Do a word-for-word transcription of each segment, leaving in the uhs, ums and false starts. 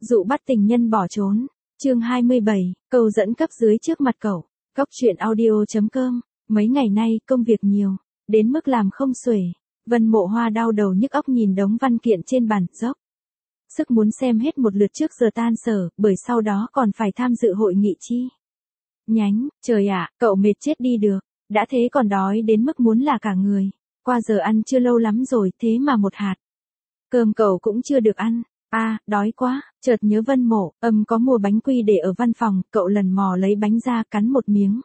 Dụ bắt tình nhân bỏ trốn. Chương hai mươi bảy, câu dẫn cấp dưới trước mặt cậu. Cốc truyện audio chấm com. Mấy ngày nay công việc nhiều, đến mức làm không xuể. Vân Mộ Hoa đau đầu nhức óc nhìn đống văn kiện trên bàn, dốc sức muốn xem hết một lượt trước giờ tan sở, bởi sau đó còn phải tham dự hội nghị chi nhánh. Trời ạ, cậu mệt chết đi được, đã thế còn đói đến mức muốn là cả người. Qua giờ ăn chưa lâu lắm rồi, thế mà một hạt cơm cậu cũng chưa được ăn. A, à, đói quá, chợt nhớ Vân Mộ, âm có mua bánh quy để ở văn phòng, cậu lần mò lấy bánh ra cắn một miếng.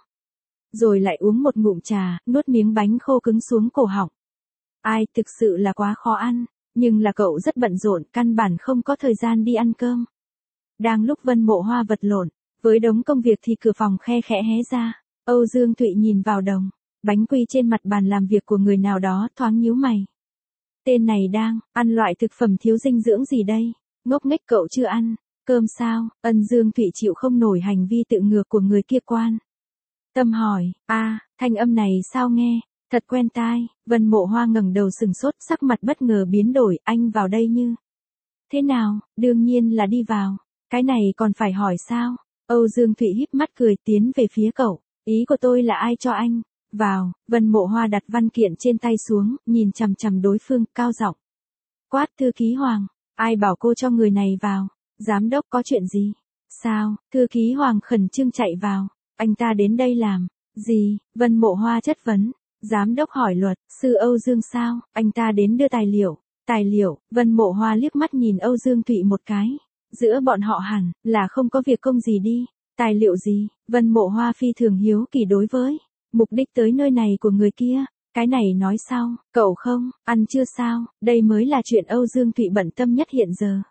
Rồi lại uống một ngụm trà, nuốt miếng bánh khô cứng xuống cổ họng. Ai, thực sự là quá khó ăn, nhưng là cậu rất bận rộn, căn bản không có thời gian đi ăn cơm. Đang lúc Vân Mộ Hoa vật lộn với đống công việc thì cửa phòng khe khẽ hé ra. Âu Dương Thụy nhìn vào đồng bánh quy trên mặt bàn làm việc của người nào đó, thoáng nhíu mày. Tên này đang ăn loại thực phẩm thiếu dinh dưỡng gì đây? Ngốc nghếch, cậu chưa ăn cơm sao? Ân Dương Thụy chịu không nổi hành vi tự ngược của người kia, quan tâm hỏi. A, à, thanh âm này sao nghe thật quen tai. Vân Mộ Hoa ngẩng đầu sừng sốt, sắc mặt bất ngờ biến đổi. Anh vào đây như thế nào? Đương nhiên là đi vào, cái này còn phải hỏi sao? Âu Dương Thụy híp mắt cười tiến về phía cậu. Ý của tôi là ai cho anh vào? Vân Mộ Hoa đặt văn kiện trên tay xuống, nhìn chằm chằm đối phương, cao giọng quát. Thư ký Hoàng. Ai bảo cô cho người này vào? Giám đốc có chuyện gì? Sao? Thư ký Hoàng khẩn trương chạy vào. Anh ta đến đây làm gì? Vân Mộ Hoa chất vấn. Giám đốc hỏi luật sư Âu Dương sao? Anh ta đến đưa tài liệu. Tài liệu? Vân Mộ Hoa liếc mắt nhìn Âu Dương Thụy một cái. Giữa bọn họ hẳn là không có việc công gì đi. Tài liệu gì? Vân Mộ Hoa phi thường hiếu kỳ đối với mục đích tới nơi này của người kia. Cái này nói sau, cậu không ăn chưa sao? Đây mới là chuyện Âu Dương Thụy bận tâm nhất hiện giờ.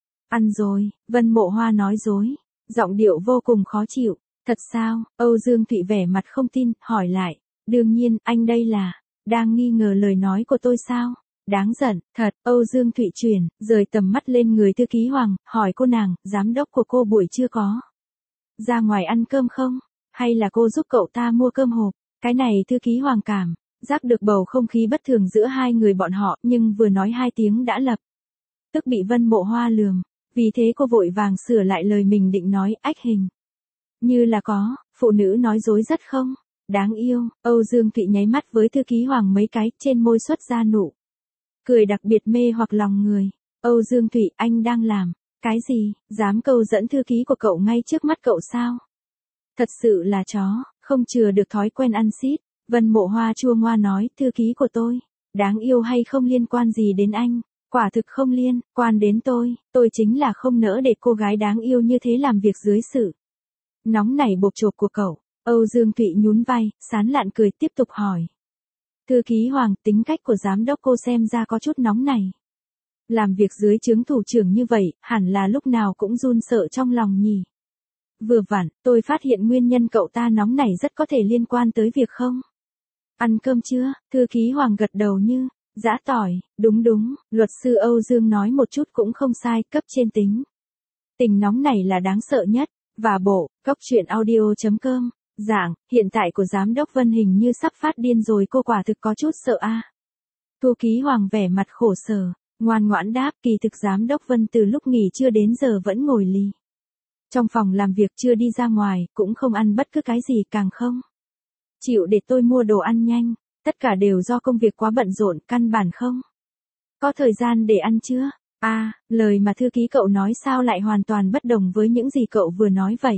Ăn rồi, Vân Mộ Hoa nói dối, giọng điệu vô cùng khó chịu. Thật sao? Âu Dương Thụy vẻ mặt không tin, hỏi lại. Đương nhiên, anh đây là đang nghi ngờ lời nói của tôi sao? Đáng giận, thật. Âu Dương Thụy chuyển, rời tầm mắt lên người thư ký Hoàng, hỏi cô nàng, giám đốc của cô buổi trưa có ra ngoài ăn cơm không? Hay là cô giúp cậu ta mua cơm hộp? Cái này thư ký Hoàng cảm giác được bầu không khí bất thường giữa hai người bọn họ, nhưng vừa nói hai tiếng đã lập tức bị Vân Mộ Hoa lườm. Vì thế cô vội vàng sửa lại lời mình định nói. Ách, hình như là có phụ nữ nói dối rất không đáng yêu. Âu Dương Thụy nháy mắt với thư ký Hoàng mấy cái, trên môi xuất ra nụ cười đặc biệt mê hoặc lòng người. Âu Dương Thụy, anh đang làm cái gì? Dám câu dẫn thư ký của cậu ngay trước mắt cậu sao? Thật sự là chó, không chừa được thói quen ăn xít. Vân Mộ Hoa chua ngoa nói, thư ký của tôi đáng yêu hay không liên quan gì đến anh. Quả thực không liên quan đến tôi, tôi chính là không nỡ để cô gái đáng yêu như thế làm việc dưới sự nóng nảy bộp chộp của cậu. Âu Dương Thụy nhún vai, sán lạn cười, tiếp tục hỏi. Thư ký Hoàng, tính cách của giám đốc cô xem ra có chút nóng này. Làm việc dưới trướng thủ trưởng như vậy, hẳn là lúc nào cũng run sợ trong lòng nhỉ. Vừa vặn, tôi phát hiện nguyên nhân cậu ta nóng nảy rất có thể liên quan tới việc không ăn cơm chưa? Thư ký Hoàng gật đầu như giã tỏi. Đúng đúng, luật sư Âu Dương nói một chút cũng không sai, cấp trên tính tình nóng này là đáng sợ nhất. Và bộ, cốc truyện audio chấm com, giảng, hiện tại của giám đốc Vân hình như sắp phát điên rồi, cô quả thực có chút sợ a. À. Thư ký Hoàng vẻ mặt khổ sở, ngoan ngoãn đáp, kỳ thực giám đốc Vân từ lúc nghỉ trưa đến giờ vẫn ngồi lì trong phòng làm việc, chưa đi ra ngoài, cũng không ăn bất cứ cái gì, càng không chịu để tôi mua đồ ăn nhanh. Tất cả đều do công việc quá bận rộn, căn bản không có thời gian để ăn trưa. A, à, lời mà thư ký cậu nói sao lại hoàn toàn bất đồng với những gì cậu vừa nói vậy?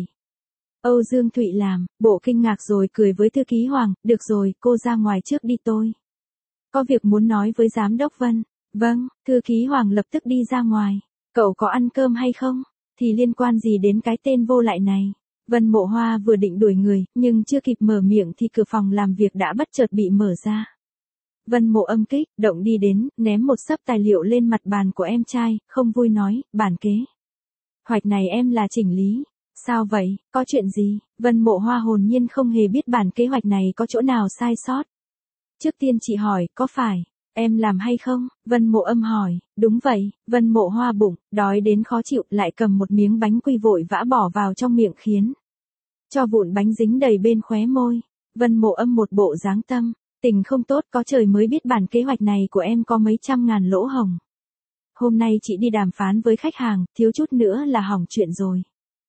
Âu Dương Thụy làm bộ kinh ngạc rồi cười với thư ký Hoàng. Được rồi, cô ra ngoài trước đi, tôi có việc muốn nói với giám đốc Vân. Vâng, thư ký Hoàng lập tức đi ra ngoài. Cậu có ăn cơm hay không? Thì liên quan gì đến cái tên vô lại này? Vân Mộ Hoa vừa định đuổi người, nhưng chưa kịp mở miệng thì cửa phòng làm việc đã bất chợt bị mở ra. Vân Mộ âm kích động đi đến, ném một xấp tài liệu lên mặt bàn của em trai, không vui nói, bản kế hoạch này em là chỉnh lý. Sao vậy, có chuyện gì? Vân Mộ Hoa hồn nhiên không hề biết bản kế hoạch này có chỗ nào sai sót. Trước tiên chị hỏi, có phải em làm hay không? Vân Mộ âm hỏi. Đúng vậy. Vân Mộ Hoa bụng đói đến khó chịu, lại cầm một miếng bánh quy vội vã bỏ vào trong miệng, khiến cho vụn bánh dính đầy bên khóe môi. Vân Mộ âm một bộ dáng tâm tình không tốt, có trời mới biết bản kế hoạch này của em có mấy trăm ngàn lỗ hổng. hôm nay chị đi đàm phán với khách hàng, thiếu chút nữa là hỏng chuyện rồi.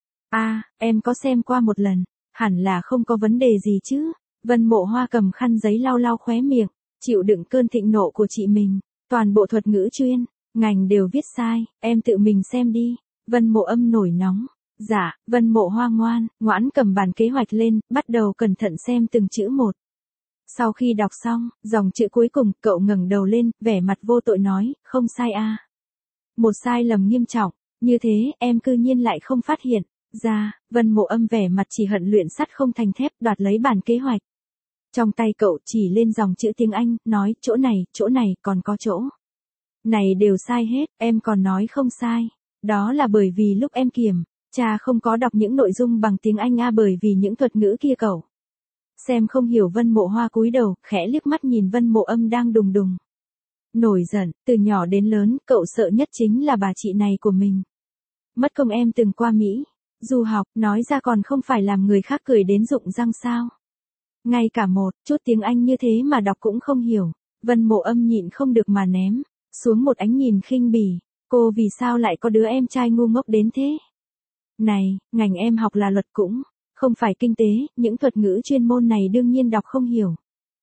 À, em có xem qua một lần, hẳn là không có vấn đề gì chứ. Vân Mộ Hoa cầm khăn giấy lau lau khóe miệng, chịu đựng cơn thịnh nộ của chị mình. Toàn bộ thuật ngữ chuyên, ngành đều viết sai, em tự mình xem đi. Vân Mộ Âm nổi nóng. Dạ, Vân Mộ Hoa ngoan, ngoãn cầm bản kế hoạch lên, bắt đầu cẩn thận xem từng chữ một. Sau khi đọc xong, dòng chữ cuối cùng, cậu ngẩng đầu lên, vẻ mặt vô tội nói, không sai a. Một sai lầm nghiêm trọng, như thế, em cư nhiên lại không phát hiện. Ra, Vân Mộ Âm vẻ mặt chỉ hận luyện sắt không thành thép, đoạt lấy bản kế hoạch. Trong tay cậu chỉ lên dòng chữ tiếng Anh, nói, chỗ này, chỗ này, còn có chỗ này đều sai hết, em còn nói không sai. Đó là bởi vì lúc em kiểm tra không có đọc những nội dung bằng tiếng Anh a, bởi vì những thuật ngữ kia cậu xem không hiểu. Vân Mộ Hoa cúi đầu, khẽ liếc mắt nhìn Vân Mộ Âm đang đùng đùng nổi giận, từ nhỏ đến lớn, cậu sợ nhất chính là bà chị này của mình. Mất công em từng qua Mỹ du học, nói ra còn không phải làm người khác cười đến rụng răng sao. Ngay cả một chút tiếng Anh như thế mà đọc cũng không hiểu. Vân Mộ Âm nhịn không được mà ném xuống một ánh nhìn khinh bỉ. Cô vì sao lại có đứa em trai ngu ngốc đến thế? Này, ngành em học là luật cũng không phải kinh tế, những thuật ngữ chuyên môn này đương nhiên đọc không hiểu.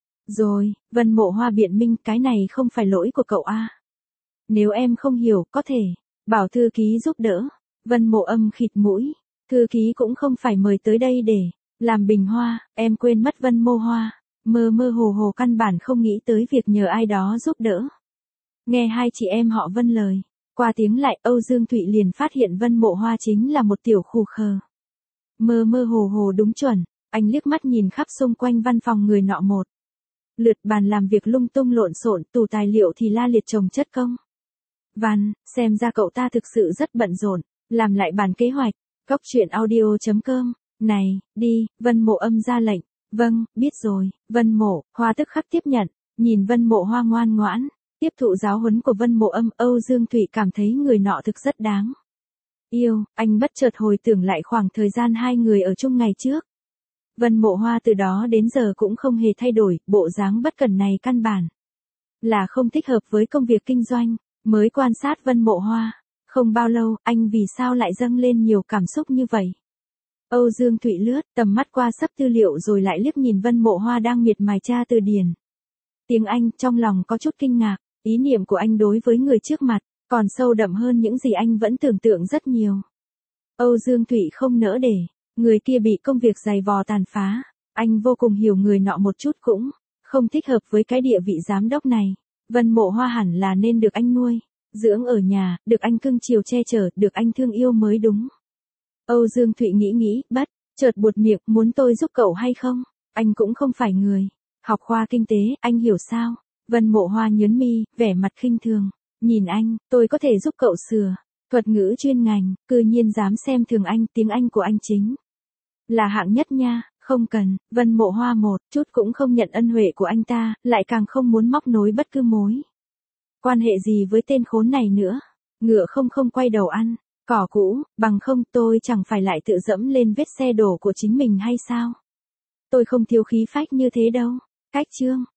Rồi, Vân Mộ Hoa biện minh, cái này không phải lỗi của cậu a. Nếu em không hiểu, có thể bảo thư ký giúp đỡ. Vân Mộ Âm khịt mũi, thư ký cũng không phải mời tới đây để làm bình hoa, em quên mất Vân Mộ Hoa, mơ mơ hồ hồ căn bản không nghĩ tới việc nhờ ai đó giúp đỡ. Nghe hai chị em họ Vân lời qua tiếng lại, Âu Dương Thụy liền phát hiện Vân Mộ Hoa chính là một tiểu khù khờ. Mơ mơ hồ hồ đúng chuẩn, anh liếc mắt nhìn khắp xung quanh văn phòng người nọ một lượt, bàn làm việc lung tung lộn xộn, tủ tài liệu thì la liệt chồng chất công văn, xem ra cậu ta thực sự rất bận rộn. Làm lại bản kế hoạch. Góc truyện audio chấm com. Này, đi, Vân Mộ Âm ra lệnh. Vâng, biết rồi. Vân Mộ Hoa tức khắc tiếp nhận, nhìn Vân Mộ Hoa ngoan ngoãn tiếp thụ giáo huấn của Vân Mộ Âm, Âu Dương Thụy cảm thấy người nọ thực rất đáng yêu. Anh bất chợt hồi tưởng lại khoảng thời gian hai người ở chung ngày trước. Vân Mộ Hoa từ đó đến giờ cũng không hề thay đổi, bộ dáng bất cẩn này căn bản là không thích hợp với công việc kinh doanh. Mới quan sát Vân Mộ Hoa không bao lâu, anh vì sao lại dâng lên nhiều cảm xúc như vậy? Âu Dương Thụy lướt tầm mắt qua sấp tư liệu rồi lại liếc nhìn Vân Mộ Hoa đang miệt mài tra từ điển tiếng Anh, trong lòng có chút kinh ngạc. Ý niệm của anh đối với người trước mặt còn sâu đậm hơn những gì anh vẫn tưởng tượng rất nhiều. Âu Dương Thụy không nỡ để người kia bị công việc dày vò tàn phá. Anh vô cùng hiểu người nọ một chút cũng không thích hợp với cái địa vị giám đốc này. Vân Mộ Hoa hẳn là nên được anh nuôi dưỡng ở nhà, được anh cưng chiều che chở, được anh thương yêu mới đúng. Âu Dương Thụy nghĩ nghĩ, bất chợt buột miệng, muốn tôi giúp cậu hay không? Anh cũng không phải người học khoa kinh tế, anh hiểu sao? Vân Mộ Hoa nhớn mi, vẻ mặt khinh thường. Nhìn anh, tôi có thể giúp cậu sửa thuật ngữ chuyên ngành, cư nhiên dám xem thường anh, tiếng Anh của anh chính là hạng nhất nha. Không cần. Vân Mộ Hoa một chút cũng không nhận ân huệ của anh ta, lại càng không muốn móc nối bất cứ mối quan hệ gì với tên khốn này nữa. Ngựa không không quay đầu ăn cỏ cũ, bằng không tôi chẳng phải lại tự dẫm lên vết xe đổ của chính mình hay sao? Tôi không thiếu khí phách như thế đâu. Cách chương